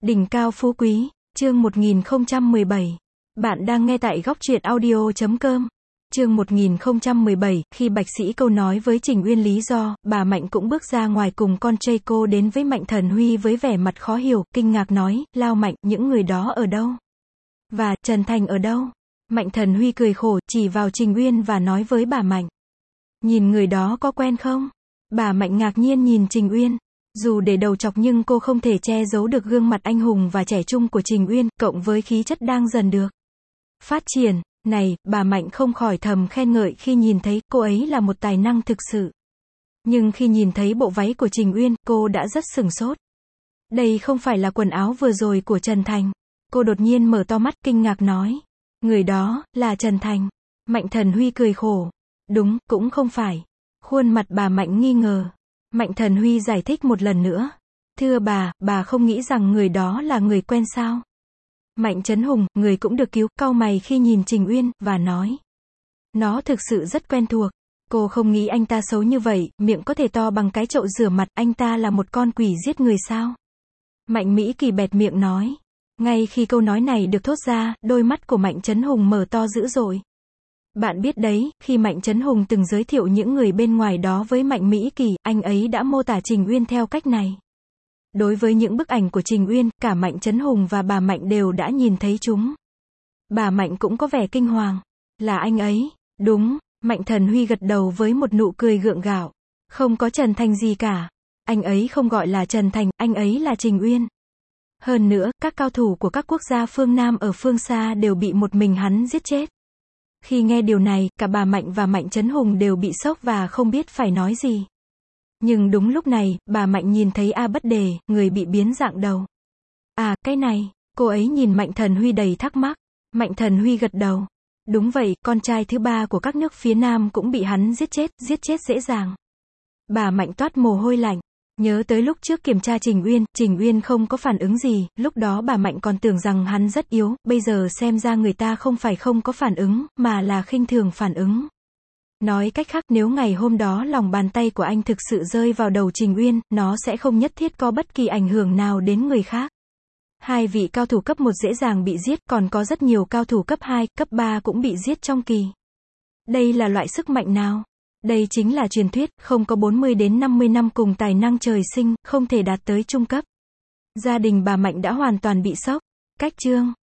Đỉnh cao phú quý, chương 1017. Bạn đang nghe tại góc truyện audio.com. Chương 1017, khi Bạch Sĩ Câu nói với Trình Uyên lý do, bà Mạnh cũng bước ra ngoài cùng con trai cô đến với Mạnh Thần Huy với vẻ mặt khó hiểu, kinh ngạc nói, Lao Mạnh, những người đó ở đâu? Và, Trần Thành ở đâu? Mạnh Thần Huy cười khổ, chỉ vào Trình Uyên và nói với bà Mạnh. Nhìn người đó có quen không? Bà Mạnh ngạc nhiên nhìn Trình Uyên. Dù để đầu chọc nhưng cô không thể che giấu được gương mặt anh hùng và trẻ trung của Trình Uyên, cộng với khí chất đang dần được phát triển. Này, bà Mạnh không khỏi thầm khen ngợi khi nhìn thấy cô ấy là một tài năng thực sự. Nhưng khi nhìn thấy bộ váy của Trình Uyên, cô đã rất sửng sốt. Đây không phải là quần áo vừa rồi của Trần Thành. Cô đột nhiên mở to mắt kinh ngạc nói. Người đó, là Trần Thành. Mạnh Thần Huy cười khổ. Đúng, cũng không phải. Khuôn mặt bà Mạnh nghi ngờ. Mạnh Thần Huy giải thích một lần nữa. Thưa bà không nghĩ rằng người đó là người quen sao? Mạnh Trấn Hùng, người cũng được cứu, cau mày khi nhìn Trình Uyên, và nói. Nó thực sự rất quen thuộc. Cô không nghĩ anh ta xấu như vậy, miệng có thể to bằng cái chậu rửa mặt, anh ta là một con quỷ giết người sao? Mạnh Mỹ Kỳ bẹt miệng nói. Ngay khi câu nói này được thốt ra, đôi mắt của Mạnh Trấn Hùng mở to dữ dội. Bạn biết đấy, khi Mạnh Trấn Hùng từng giới thiệu những người bên ngoài đó với Mạnh Mỹ Kỳ, anh ấy đã mô tả Trình Uyên theo cách này. Đối với những bức ảnh của Trình Uyên, cả Mạnh Trấn Hùng và bà Mạnh đều đã nhìn thấy chúng. Bà Mạnh cũng có vẻ kinh hoàng. Là anh ấy. Đúng, Mạnh Thần Huy gật đầu với một nụ cười gượng gạo. Không có Trần Thành gì cả. Anh ấy không gọi là Trần Thành, anh ấy là Trình Uyên. Hơn nữa, các cao thủ của các quốc gia phương Nam ở phương xa đều bị một mình hắn giết chết. Khi nghe điều này, cả bà Mạnh và Mạnh Trấn Hùng đều bị sốc và không biết phải nói gì. Nhưng đúng lúc này, bà Mạnh nhìn thấy A Bất Đề, người bị biến dạng đầu. À, cái này, cô ấy nhìn Mạnh Thần Huy đầy thắc mắc. Mạnh Thần Huy gật đầu. Đúng vậy, con trai thứ ba của các nước phía Nam cũng bị hắn giết chết dễ dàng. Bà Mạnh toát mồ hôi lạnh. Nhớ tới lúc trước kiểm tra Trình Uyên không có phản ứng gì, lúc đó bà Mạnh còn tưởng rằng hắn rất yếu, bây giờ xem ra người ta không phải không có phản ứng, mà là khinh thường phản ứng. Nói cách khác, nếu ngày hôm đó lòng bàn tay của anh thực sự rơi vào đầu Trình Uyên, nó sẽ không nhất thiết có bất kỳ ảnh hưởng nào đến người khác. Hai vị cao thủ cấp 1 dễ dàng bị giết, còn có rất nhiều cao thủ cấp 2, cấp 3 cũng bị giết trong kỳ. Đây là loại sức mạnh nào? Đây chính là truyền thuyết, không có 40 đến 50 năm cùng tài năng trời sinh, không thể đạt tới trung cấp. Gia đình bà Mạnh đã hoàn toàn bị sốc. Cách chương